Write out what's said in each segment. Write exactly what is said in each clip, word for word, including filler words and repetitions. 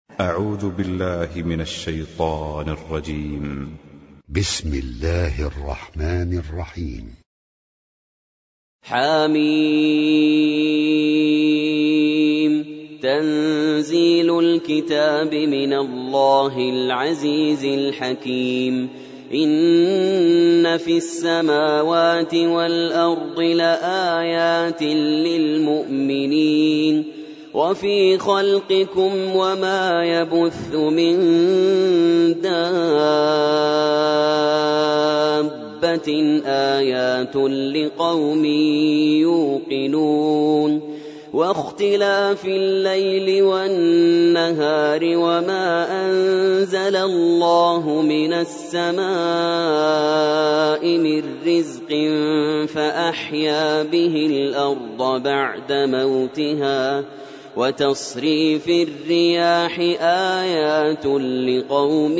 أعوذ بالله من الشيطان الرجيم. بسم الله الرحمن الرحيم. حميم. تنزيل الكتاب من الله العزيز الحكيم. إن في السماوات والأرض لآيات للمؤمنين وفي خلقكم وما يبث من دابة آيات لقوم يوقنون واختلاف الليل والنهار وما أنزل الله من السماء من رزق فأحيا به الأرض بعد موتها وتصريف الرياح آيات لقوم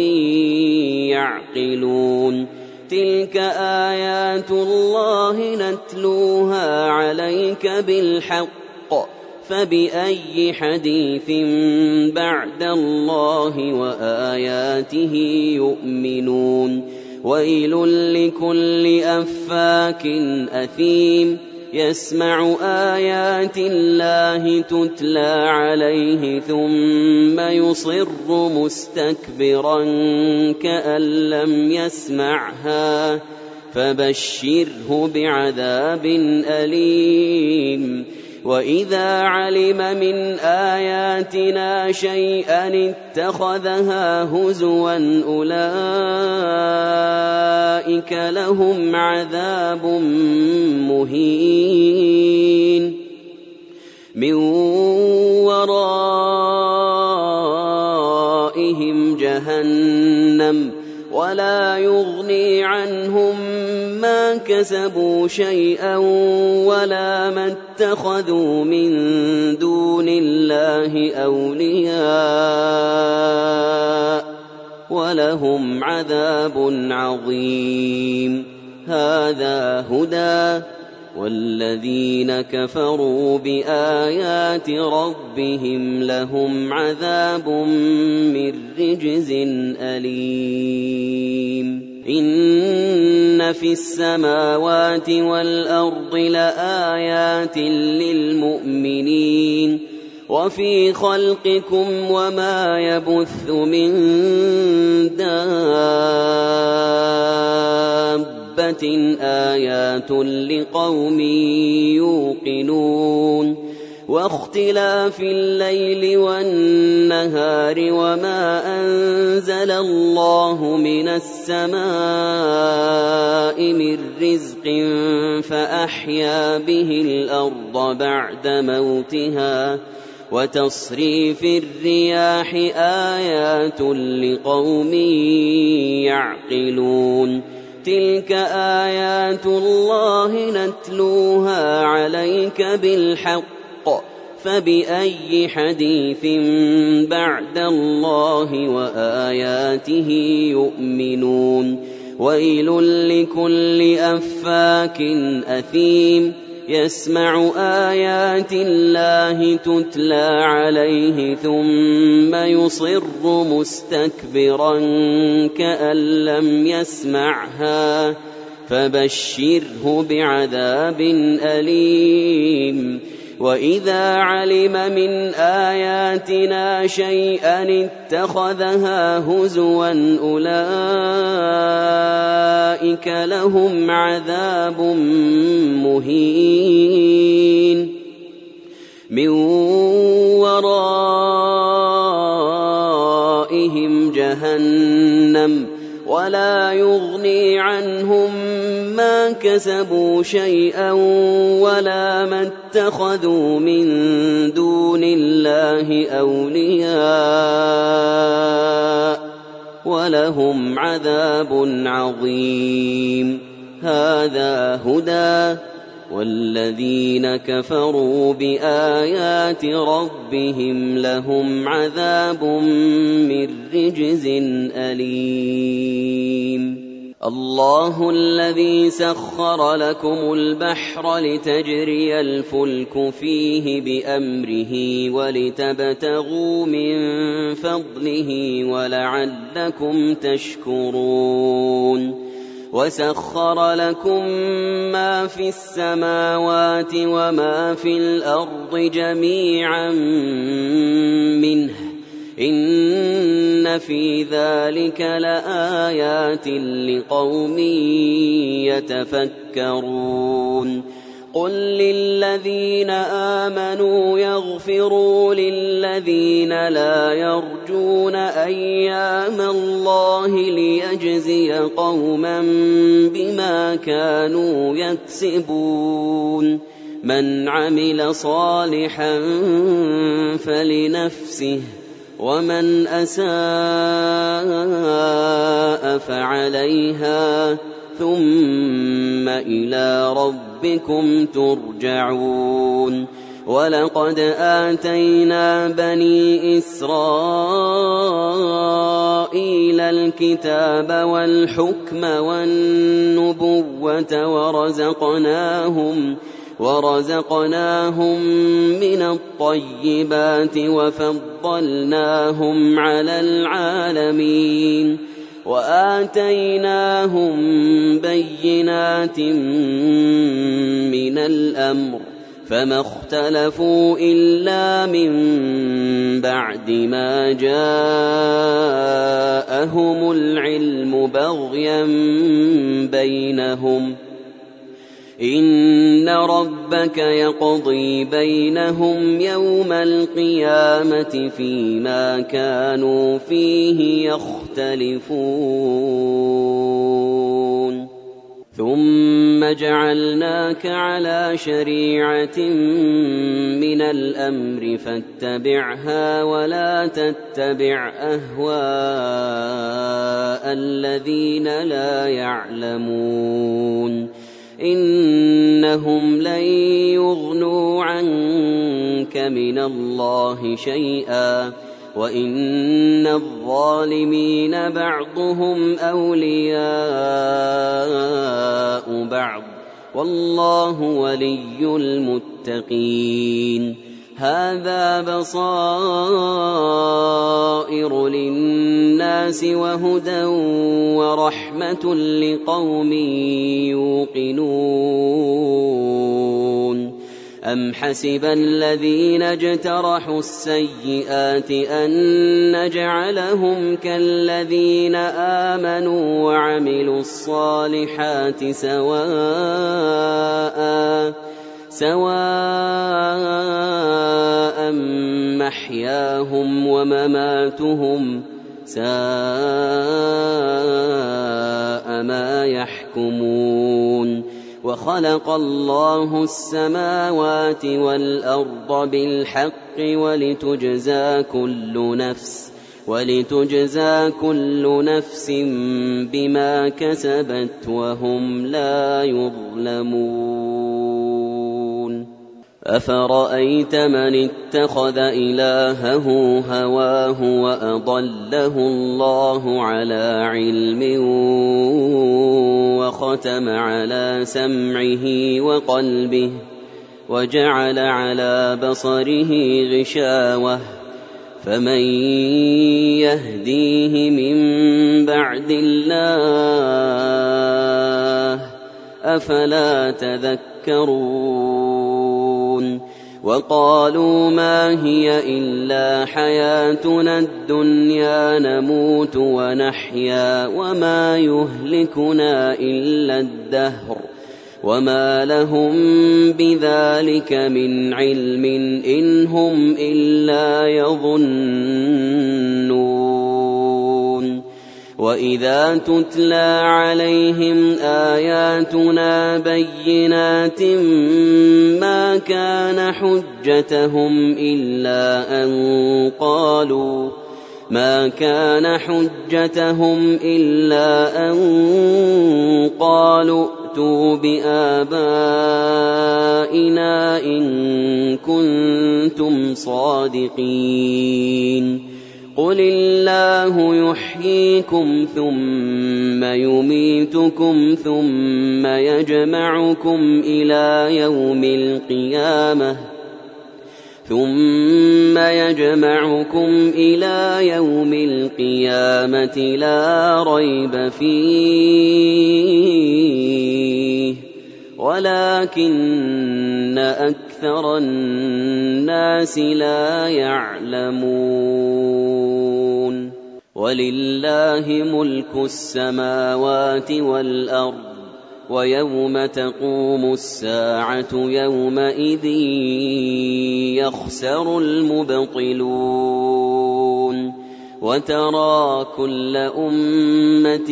يعقلون تلك آيات الله نتلوها عليك بالحق فبأي حديث بعد الله وآياته يؤمنون ويل لكل أفاك أثيم يسمع آيات الله تتلى عليه ثم يصر مستكبرا كأن لم يسمعها فبشره بعذاب أليم وإذا علم من آياتنا شيئا اتخذها هزوا أولئك لهم عذاب مهين من ورائهم جهنم ولا يغني عنهم ما كسبوا شيئا ولا ما اتخذوا من دون الله أولياء ولهم عذاب عظيم هذا هدى والذين كفروا بآيات ربهم لهم عذاب من رجز أليم إن في السماوات والأرض لآيات للمؤمنين وفي خلقكم وما يبث من دابة آيات لقوم يوقنون واختلاف الليل والنهار وما أنزل الله من السماء من رزق فأحيا به الأرض بعد موتها وتصريف الرياح آيات لقوم يعقلون تلك آيات الله نتلوها عليك بالحق فبأي حديث بعد الله وآياته يؤمنون ويل لكل أفاك أثيم يسمع آيات الله تتلى عليه ثم يصر مستكبرا كأن لم يسمعها فبشره بعذاب أليم وإذا علم من آياتنا شيئا اتخذها هزوا أولئك لهم عذاب مهين من ورائهم جهنم ولا يغني عنهم ما كسبوا شيئا ولا ما اتخذوا من دون الله أولياء ولهم عذاب عظيم هذا هدى والذين كفروا بآيات ربهم لهم عذاب من رجز أليم الله الذي سخر لكم البحر لتجري الفلك فيه بأمره ولتبتغوا من فضله ولعلكم تشكرون وسخر لكم ما في السماوات وما في الأرض جميعا منه إن في ذلك لآيات لقوم يتفكرون قل للذين آمنوا يغفروا للذين لا يرجون أيام الله ليجزي قوما بما كانوا يكسبون من عمل صالحا فلنفسه ومن أساء فعليها ثم إلى ربكم ترجعون ولقد آتينا بني إسرائيل الكتاب والحكم والنبوة ورزقناهم ورزقناهم من الطيبات وفضلناهم على العالمين وآتيناهم بينات من الأمر فما اختلفوا إلا من بعد ما جاءهم العلم بغيا بينهم إن ربك يقضي بينهم يوم القيامة فيما كانوا فيه يختلفون ثم جعلناك على شريعة من الأمر فاتبعها ولا تتبع أهواء الذين لا يعلمون إنهم لن يغنوا عنك من الله شيئا وإن الظالمين بعضهم أولياء بعض والله ولي المتقين هذا بصائر للناس وهدى ورحمة لقوم يوقنون أم حسب الذين اجترحوا السيئات أن نجعلهم كالذين آمنوا وعملوا الصالحات سواء سواء محياهم ومماتهم ساء ما يحكمون وخلق الله السماوات والأرض بالحق ولتجزى كل نفس ولتجزى كل نفس بما كسبت وهم لا يظلمون أفرأيت من اتخذ إلهه هواه وأضله الله على علم وختم على سمعه وقلبه وجعل على بصره غشاوة فمن يهديه من بعد الله أفلا تذكرون وقالوا ما هي إلا حياتنا الدنيا نموت ونحيا وما يهلكنا إلا الدهر وما لهم بذلك من علم إن هم إلا يظنون وإذا تتلى عليهم آياتنا بينات ما كان حجتهم إلا أن قالوا ما كان حجتهم إلا أن قالوا ائتوا بآبائنا إن كنتم صادقين قل الله يحييكم ثم يميتكم ثم يجمعكم إلى يوم القيامة ثم يجمعكم إلى يوم القيامة لا ريب فيه ولكن أكثر الناس لا يعلمون ولله ملك السماوات والأرض ويوم تقوم الساعة يومئذ يخسر المبطلون وترى كل أمة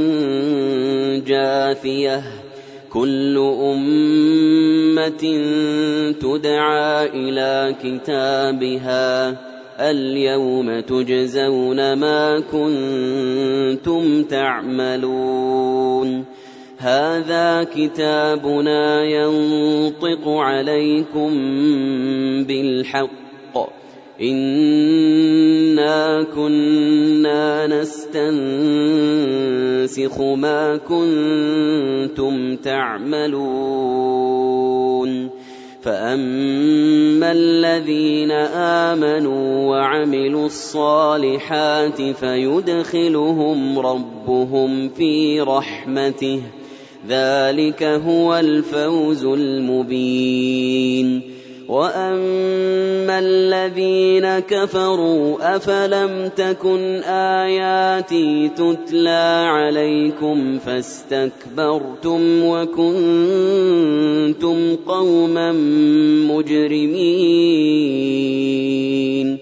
جاثية كل أمة تدعى إلى كتابها اليوم تجزون ما كنتم تعملون هذا كتابنا ينطق عليكم بالحق إنا كنا نستنسخ ما كنتم تعملون فأما الذين آمنوا وعملوا الصالحات فيدخلهم ربهم في رحمته ذلك هو الفوز المبين وأما الذين كفروا أفلم تكن آياتي تتلى عليكم فاستكبرتم وكنتم قوما مجرمين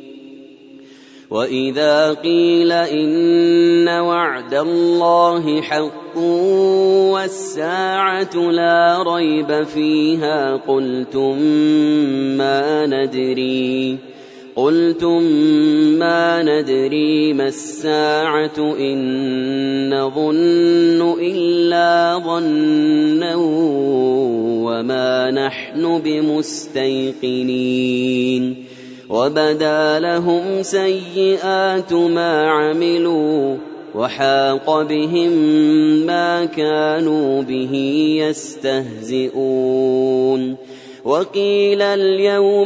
وإذا قيل إن وعد الله حق والساعة لا ريب فيها قلتم ما ندري قلتم ما ندري ما الساعة إن نظن إلا ظنا وما نحن بمستيقنين وبدا لهم سيئات ما عملوا وحاق بهم ما كانوا به يستهزئون وقيل اليوم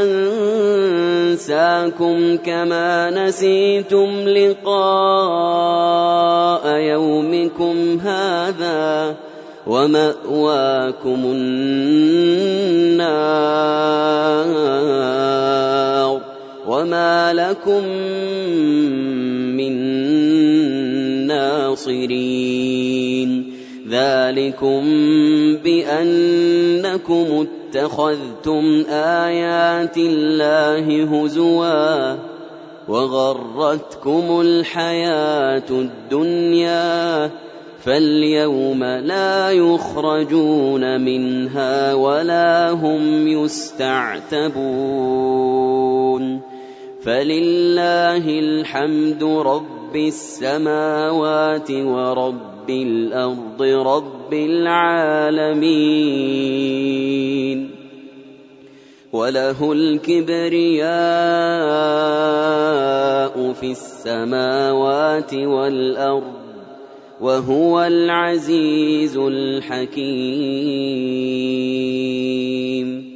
ننساكم كما نسيتم لقاء يومكم هذا ومأواكم النار وما لكم من ناصرين ذلكم بأنكم اتخذتم آيات الله هزوا وغرتكم الحياة الدنيا فاليوم لا يخرجون منها ولا هم يستعتبون فلله الحمد رب السماوات ورب الأرض رب العالمين وله الكبرياء في السماوات والأرض وهو العزيز الحكيم